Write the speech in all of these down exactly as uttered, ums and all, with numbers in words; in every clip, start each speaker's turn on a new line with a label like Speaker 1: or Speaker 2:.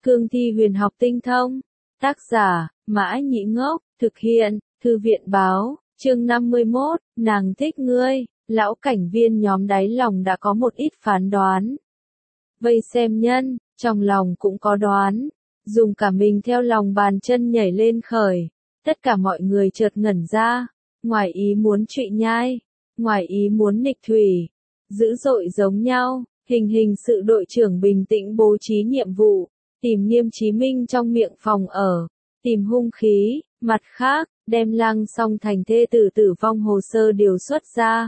Speaker 1: Cương thi huyền học tinh thông. Tác giả, Mã Nhĩ Ngốc, thực hiện, Thư viện báo, chương năm mươi mốt, nàng thích ngươi, lão cảnh viên nhóm đáy lòng đã có một ít phán đoán. Vây xem nhân, trong lòng cũng có đoán, dùng cả mình theo lòng bàn chân nhảy lên khởi, tất cả mọi người chợt ngẩn ra, ngoài ý muốn trụy nhai, ngoài ý muốn nghịch thủy, dữ dội giống nhau, hình hình sự đội trưởng bình tĩnh bố trí nhiệm vụ, tìm Nghiêm Chí Minh trong miệng phòng ở, tìm hung khí, mặt khác, đem Lăng Song Thành thê tử tử vong hồ sơ điều xuất ra.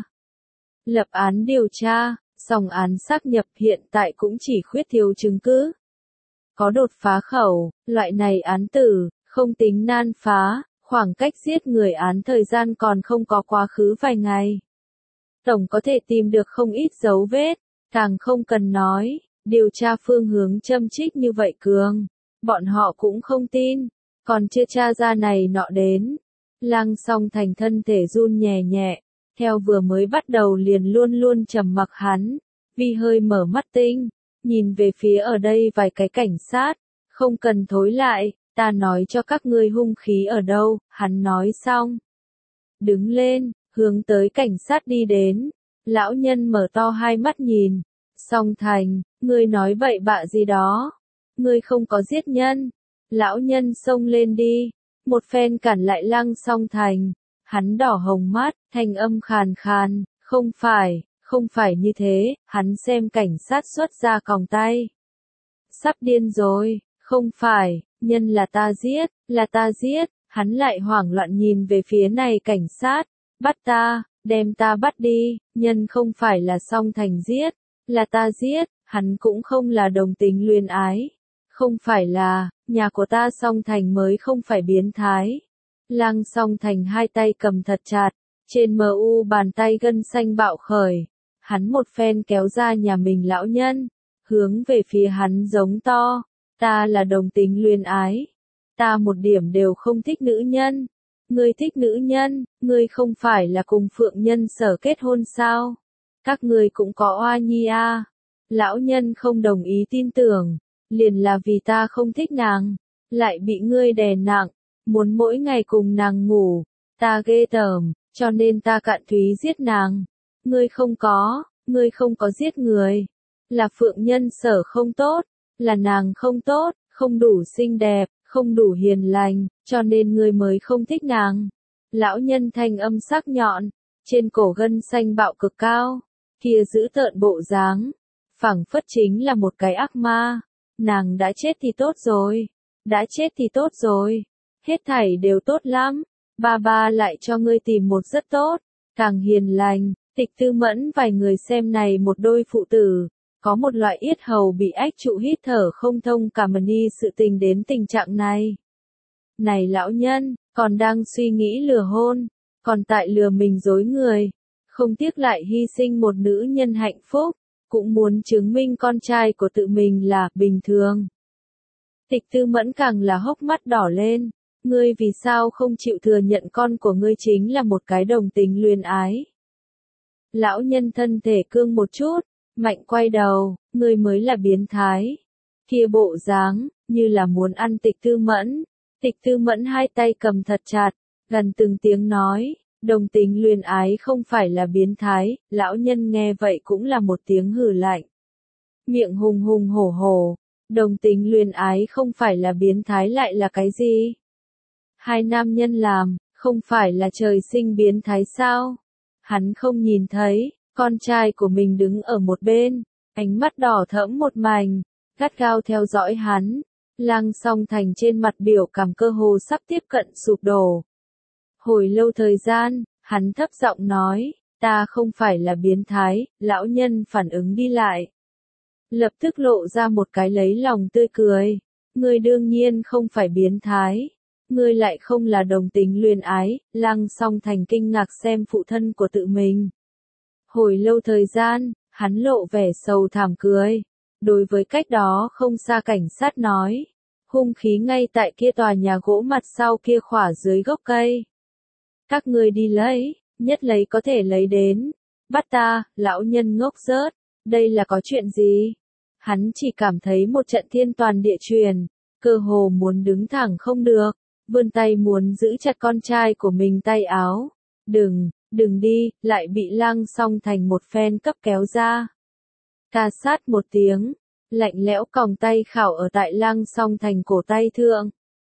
Speaker 1: Lập án điều tra, song án xác nhập hiện tại cũng chỉ khuyết thiếu chứng cứ. Có đột phá khẩu, loại này án tử, không tính nan phá, khoảng cách giết người án thời gian còn không có quá khứ vài ngày. Tổng có thể tìm được không ít dấu vết, càng không cần nói, điều tra phương hướng châm trích như vậy cường. Bọn họ cũng không tin, còn chưa tra ra này nọ đến. Lăng Song Thành thân thể run nhẹ nhẹ, theo vừa mới bắt đầu liền luôn luôn trầm mặc hắn, vì hơi mở mắt tinh, nhìn về phía ở đây vài cái cảnh sát, không cần thối lại, ta nói cho các ngươi hung khí ở đâu, hắn nói xong. Đứng lên, hướng tới cảnh sát đi đến, lão nhân mở to hai mắt nhìn, Song Thành, ngươi nói bậy bạ gì đó, ngươi không có giết nhân, lão nhân xông lên đi, một phen cản lại Lăng Song Thành, hắn đỏ hồng mắt, thanh âm khàn khàn, không phải, không phải như thế, hắn xem cảnh sát xuất ra còng tay. Sắp điên rồi, không phải, nhân là ta giết, là ta giết, hắn lại hoảng loạn nhìn về phía này cảnh sát, bắt ta, đem ta bắt đi, nhân không phải là Song Thành giết, là ta giết, hắn cũng không là đồng tính luyến ái, không phải là, nhà của ta Song Thành mới không phải biến thái. Lăng Song Thành hai tay cầm thật chặt, trên mờ u bàn tay gân xanh bạo khởi, hắn một phen kéo ra nhà mình lão nhân, hướng về phía hắn giống to, ta là đồng tính luyến ái, ta một điểm đều không thích nữ nhân, ngươi thích nữ nhân, ngươi không phải là cùng Phượng Nhân Sở kết hôn sao, các ngươi cũng có oa nhi a. Lão nhân không đồng ý tin tưởng, liền là vì ta không thích nàng, lại bị ngươi đè nặng, muốn mỗi ngày cùng nàng ngủ, ta ghê tởm, cho nên ta cạn thúy giết nàng. Ngươi không có, ngươi không có giết người, là Phượng Nhân Sở không tốt, là nàng không tốt, không đủ xinh đẹp, không đủ hiền lành, cho nên ngươi mới không thích nàng. Lão nhân thanh âm sắc nhọn, trên cổ gân xanh bạo cực cao, kia giữ tợn bộ dáng, phảng phất chính là một cái ác ma. Nàng đã chết thì tốt rồi, đã chết thì tốt rồi, hết thảy đều tốt lắm, ba ba lại cho ngươi tìm một rất tốt, càng hiền lành. Tịch Tư Mẫn vài người xem này một đôi phụ tử, có một loại yết hầu bị ách trụ hít thở không thông cả mần y sự tình đến tình trạng này. Này lão nhân, còn đang suy nghĩ lừa hôn, còn tại lừa mình dối người, không tiếc lại hy sinh một nữ nhân hạnh phúc, cũng muốn chứng minh con trai của tự mình là bình thường. Tịch Tư Mẫn càng là hốc mắt đỏ lên, ngươi vì sao không chịu thừa nhận con của ngươi chính là một cái đồng tính luyến ái. Lão nhân thân thể cương một chút, mạnh quay đầu, ngươi mới là biến thái. Kia bộ dáng, như là muốn ăn Tịch Tư Mẫn. Tịch Tư Mẫn hai tay cầm thật chặt, gần từng tiếng nói, đồng tính luyến ái không phải là biến thái, lão nhân nghe vậy cũng là một tiếng hừ lạnh. Miệng hùng hùng hổ hổ, đồng tính luyến ái không phải là biến thái lại là cái gì? Hai nam nhân làm, không phải là trời sinh biến thái sao? Hắn không nhìn thấy, con trai của mình đứng ở một bên, ánh mắt đỏ thẫm một mảnh, gắt gao theo dõi hắn. Lăng Song Thành trên mặt biểu cảm cơ hồ sắp tiếp cận sụp đổ. Hồi lâu thời gian, hắn thấp giọng nói, ta không phải là biến thái, lão nhân phản ứng đi lại. Lập tức lộ ra một cái lấy lòng tươi cười, ngươi đương nhiên không phải biến thái. Ngươi lại không là đồng tính luyến ái, Lăng Song Thành kinh ngạc xem phụ thân của tự mình. Hồi lâu thời gian, hắn lộ vẻ sầu thảm cười. Đối với cách đó không xa cảnh sát nói, hung khí ngay tại kia tòa nhà gỗ mặt sau kia khỏa dưới gốc cây. Các ngươi đi lấy, nhất lấy có thể lấy đến. Bắt ta, lão nhân ngốc rớt, đây là có chuyện gì? Hắn chỉ cảm thấy một trận thiên toàn địa truyền, cơ hồ muốn đứng thẳng không được, vươn tay muốn giữ chặt con trai của mình tay áo. Đừng, đừng đi, lại bị Lăng Song Thành một phen cấp kéo ra. Ca sát một tiếng, lạnh lẽo còng tay khảo ở tại Lăng Song Thành cổ tay thượng.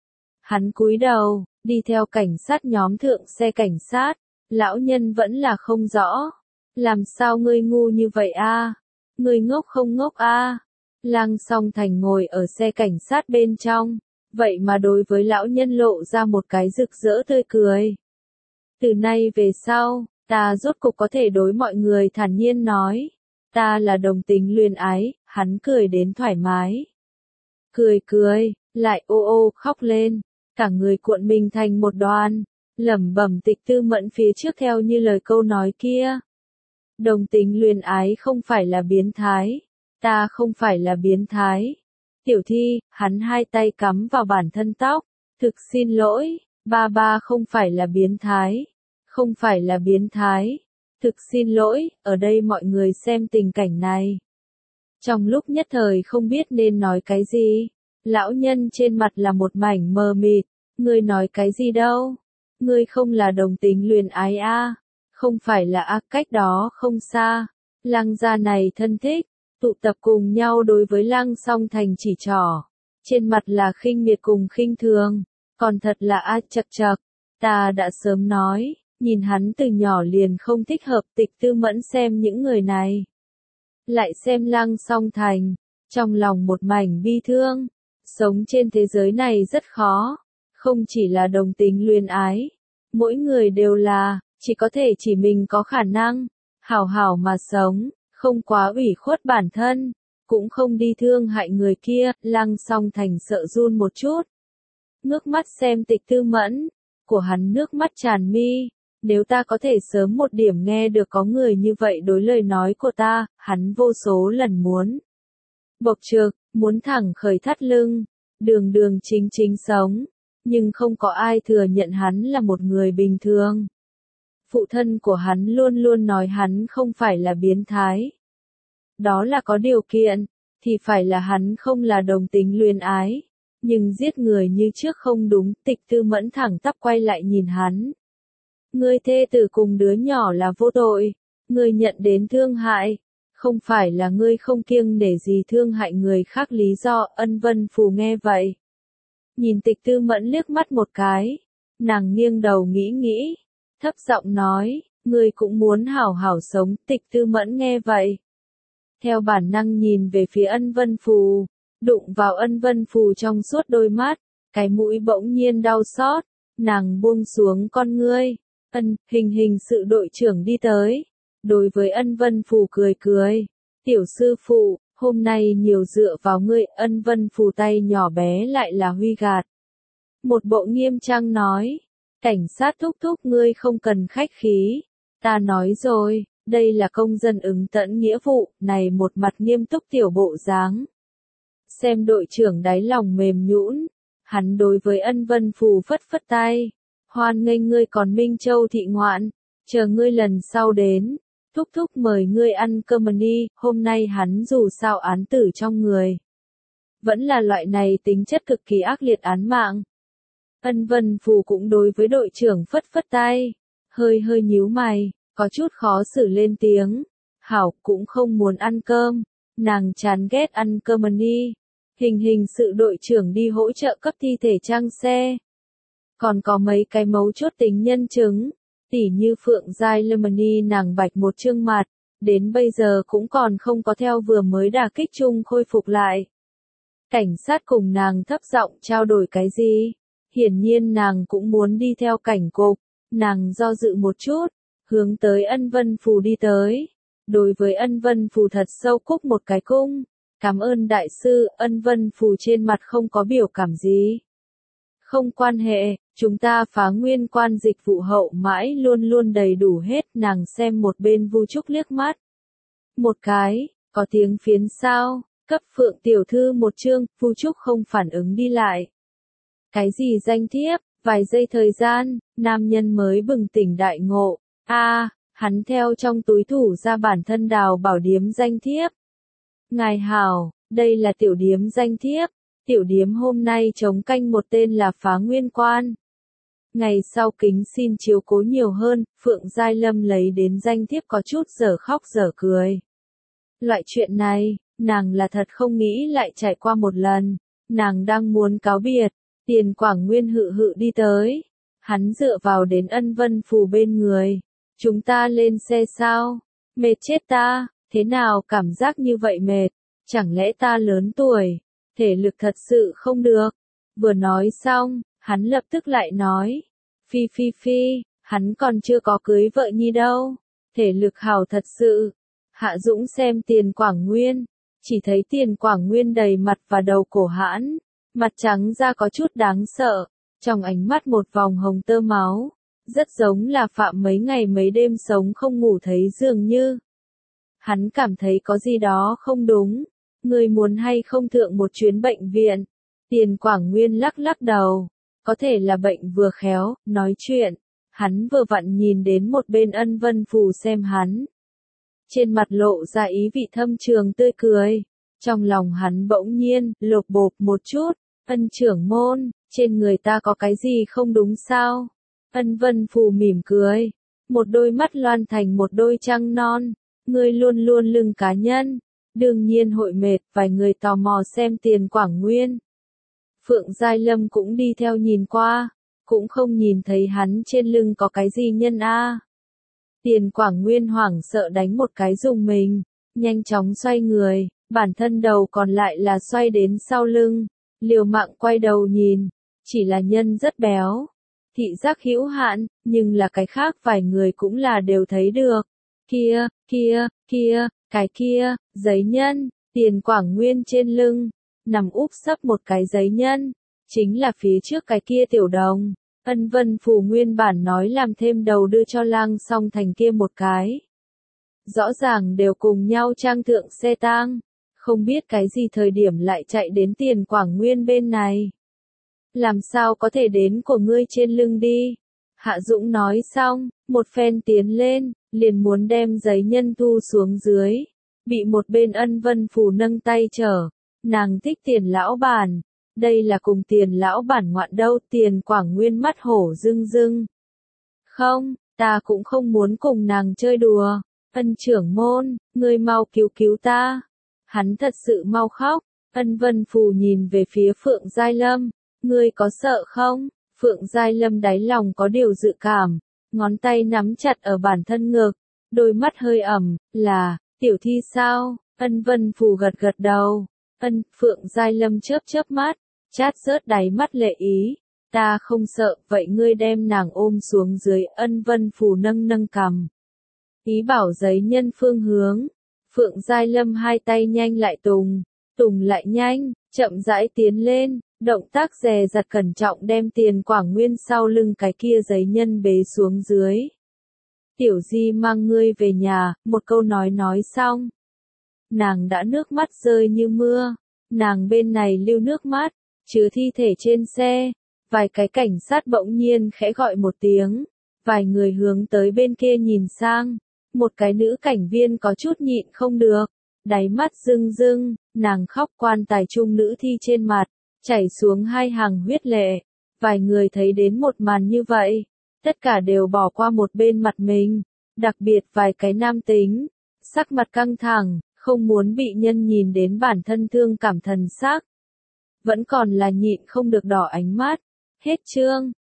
Speaker 1: Hắn cúi đầu, đi theo cảnh sát nhóm thượng xe cảnh sát, lão nhân vẫn là không rõ. Làm sao ngươi ngu như vậy a? Ngươi ngốc không ngốc a? Lăng Song Thành ngồi ở xe cảnh sát bên trong, vậy mà đối với lão nhân lộ ra một cái rực rỡ tươi cười. Từ nay về sau, ta rốt cục có thể đối mọi người thản nhiên nói, ta là đồng tính luyến ái, hắn cười đến thoải mái. Cười cười, lại ô ô khóc lên, cả người cuộn mình thành một đoàn, lẩm bẩm Tịch Tư Mẫn phía trước theo như lời câu nói kia. Đồng tính luyến ái không phải là biến thái, ta không phải là biến thái. Tiểu Thi, hắn hai tay cắm vào bản thân tóc, thực xin lỗi, ba ba không phải là biến thái, không phải là biến thái, thực xin lỗi, ở đây mọi người xem tình cảnh này. Trong lúc nhất thời không biết nên nói cái gì, lão nhân trên mặt là một mảnh mờ mịt, ngươi nói cái gì đâu, ngươi không là đồng tính luyến ái a, không phải là a, cách đó không xa, Lăng gia này thân thích, tụ tập cùng nhau đối với Lăng Song Thành chỉ trỏ, trên mặt là khinh miệt cùng khinh thường, còn thật là a chậc chậc, ta đã sớm nói, nhìn hắn từ nhỏ liền không thích hợp. Tịch Tư Mẫn xem những người này, lại xem Lăng Song Thành, trong lòng một mảnh bi thương, sống trên thế giới này rất khó, không chỉ là đồng tính luyến ái, mỗi người đều là, chỉ có thể chỉ mình có khả năng, hảo hảo mà sống, không quá ủy khuất bản thân, cũng không đi thương hại người kia. Lăng Song Thành sợ run một chút, ngước mắt xem Tịch Tư Mẫn, của hắn nước mắt tràn mi, nếu ta có thể sớm một điểm nghe được có người như vậy đối lời nói của ta, hắn vô số lần muốn bộc trực, muốn thẳng khởi thắt lưng, đường đường chính chính sống, nhưng không có ai thừa nhận hắn là một người bình thường. Phụ thân của hắn luôn luôn nói hắn không phải là biến thái. Đó là có điều kiện, thì phải là hắn không là đồng tính luyến ái. Nhưng giết người như trước không đúng. Tịch Tư Mẫn thẳng tắp quay lại nhìn hắn. Ngươi thê tử cùng đứa nhỏ là vô tội, ngươi nhận đến thương hại, không phải là ngươi không kiêng nể gì thương hại người khác lý do. Ân Vân Phù nghe vậy, nhìn Tịch Tư Mẫn liếc mắt một cái, nàng nghiêng đầu nghĩ nghĩ, thấp giọng nói, ngươi cũng muốn hảo hảo sống. Tịch Tư Mẫn nghe vậy, theo bản năng nhìn về phía Ân Vân Phù, đụng vào Ân Vân Phù trong suốt đôi mắt, cái mũi bỗng nhiên đau xót, nàng buông xuống con ngươi. Ân, hình hình sự đội trưởng đi tới, đối với Ân Vân Phù cười cười, tiểu sư phụ, hôm nay nhiều dựa vào ngươi. Ân Vân Phù tay nhỏ bé lại là huy gạt, một bộ nghiêm trang nói, cảnh sát thúc thúc ngươi không cần khách khí, ta nói rồi, đây là công dân ứng tận nghĩa vụ. Này một mặt nghiêm túc tiểu bộ dáng, xem đội trưởng đáy lòng mềm nhũn, hắn đối với Ân Vân Phù phất phất tay, hoan nghênh ngươi còn Minh Châu thị ngoạn, chờ ngươi lần sau đến, thúc thúc mời ngươi ăn cơm đi. Hôm nay hắn dù sao án tử trong người, vẫn là loại này tính chất cực kỳ ác liệt án mạng. Ân Vân Phù cũng đối với đội trưởng phất phất tay, hơi hơi nhíu mày, có chút khó xử lên tiếng, hảo, cũng không muốn ăn cơm, nàng chán ghét ăn cơm đi. Hình hình sự đội trưởng đi hỗ trợ cấp thi thể trang xe. Còn có mấy cái mấu chốt tính nhân chứng, tỉ như Phượng Giai Lemony nàng bạch một trương mặt, đến bây giờ cũng còn không có theo vừa mới đả kích chung khôi phục lại. Cảnh sát cùng nàng thấp giọng trao đổi cái gì? Hiển nhiên nàng cũng muốn đi theo cảnh cục, nàng do dự một chút, hướng tới Ân Vân Phù đi tới. Đối với Ân Vân Phù thật sâu cúc một cái cung, cảm ơn đại sư. Ân Vân Phù trên mặt không có biểu cảm gì. Không quan hệ, chúng ta phá nguyên quan dịch vụ hậu mãi luôn luôn đầy đủ hết. Nàng xem một bên Vu Trúc liếc mắt một cái, có tiếng phiến sao, cấp Phượng tiểu thư một chương. Vu Trúc không phản ứng đi lại. Cái gì danh thiếp? Vài giây thời gian, nam nhân mới bừng tỉnh đại ngộ. A, à, hắn theo trong túi thủ ra bản thân Đào Bảo điếm danh thiếp. Ngài hảo, đây là tiểu điếm danh thiếp, tiểu điếm hôm nay trống canh một tên là Phá Nguyên Quan. Ngày sau kính xin chiếu cố nhiều hơn, Phượng Giai Lâm lấy đến danh thiếp có chút dở khóc dở cười. Loại chuyện này, nàng là thật không nghĩ lại trải qua một lần, nàng đang muốn cáo biệt, Tiền Quảng Nguyên hự hự đi tới. Hắn dựa vào đến Ân Vân Phù bên người. Chúng ta lên xe sao? Mệt chết ta, thế nào cảm giác như vậy mệt? Chẳng lẽ ta lớn tuổi, thể lực thật sự không được? Vừa nói xong, hắn lập tức lại nói. Phi phi phi, hắn còn chưa có cưới vợ nhi đâu. Thể lực hào thật sự. Hạ Dũng xem Tiền Quảng Nguyên. Chỉ thấy Tiền Quảng Nguyên đầy mặt và đầu cổ hãn. Mặt trắng da có chút đáng sợ. Trong ánh mắt một vòng hồng tơ máu, rất giống là Phạm mấy ngày mấy đêm sống không ngủ thấy dường như. Hắn cảm thấy có gì đó không đúng, người muốn hay không thượng một chuyến bệnh viện. Tiền Quảng Nguyên lắc lắc đầu, có thể là bệnh vừa khéo, nói chuyện, hắn vừa vặn nhìn đến một bên Ân Vân Phù xem hắn. Trên mặt lộ ra ý vị thâm trường tươi cười, trong lòng hắn bỗng nhiên, lột bột một chút, Ân trưởng môn. Trên người ta có cái gì không đúng sao? Ân Vân Phù mỉm cười. Một đôi mắt loan thành một đôi trăng non. Ngươi luôn luôn lưng cá nhân. Đương nhiên hội mệt, vài người tò mò xem Tiền Quảng Nguyên. Phượng Giai Lâm cũng đi theo nhìn qua. Cũng không nhìn thấy hắn trên lưng có cái gì nhân a. Tiền Quảng Nguyên hoảng sợ đánh một cái dùng mình. Nhanh chóng xoay người. Bản thân đầu còn lại là xoay đến sau lưng. Liều mạng quay đầu nhìn. Chỉ là nhân rất béo, thị giác hữu hạn, nhưng là cái khác vài người cũng là đều thấy được. Kia, kia, kia, cái kia, giấy nhân, Tiền Quảng Nguyên trên lưng, nằm úp sấp một cái giấy nhân, chính là phía trước cái kia tiểu đồng. Ân Vân Phù nguyên bản nói làm thêm đầu đưa cho Lang Song Thành kia một cái. Rõ ràng đều cùng nhau trang thượng xe tang, không biết cái gì thời điểm lại chạy đến Tiền Quảng Nguyên bên này. Làm sao có thể đến của ngươi trên lưng đi? Hạ Dũng nói xong, một phen tiến lên, liền muốn đem giấy nhân thu xuống dưới. Bị một bên Ân Vân Phù nâng tay trở. Nàng thích Tiền lão bản. Đây là cùng Tiền lão bản ngoạn đâu. Tiền Quảng Nguyên mắt hổ rưng rưng. Không, ta cũng không muốn cùng nàng chơi đùa. Ân trưởng môn, ngươi mau cứu cứu ta. Hắn thật sự mau khóc. Ân Vân Phù nhìn về phía Phượng Giai Lâm. Ngươi có sợ không? Phượng Giai Lâm đáy lòng có điều dự cảm, ngón tay nắm chặt ở bản thân ngực, đôi mắt hơi ẩm, là, tiểu thi sao? Ân Vân Phù gật gật đầu, ân, Phượng Giai Lâm chớp chớp mắt, chát rớt đáy mắt lệ ý, ta không sợ, vậy ngươi đem nàng ôm xuống dưới. Ân Vân Phù nâng nâng cằm, ý bảo giấy nhân phương hướng. Phượng Giai Lâm hai tay nhanh lại tùng, tùng lại nhanh, chậm rãi tiến lên. Động tác dè dặt cẩn trọng đem Tiền Quảng Nguyên sau lưng cái kia giấy nhân bế xuống dưới. Tiểu Di mang ngươi về nhà, một câu nói nói xong. Nàng đã nước mắt rơi như mưa, nàng bên này lưu nước mắt, chứa thi thể trên xe. Vài cái cảnh sát bỗng nhiên khẽ gọi một tiếng, vài người hướng tới bên kia nhìn sang. Một cái nữ cảnh viên có chút nhịn không được, đáy mắt rưng rưng, nàng khóc quan tài chung nữ thi trên mặt. Chảy xuống hai hàng huyết lệ, vài người thấy đến một màn như vậy, tất cả đều bỏ qua một bên mặt mình, đặc biệt vài cái nam tính, sắc mặt căng thẳng, không muốn bị nhân nhìn đến bản thân thương cảm thần sắc. Vẫn còn là nhịn không được đỏ ánh mắt, hết chương.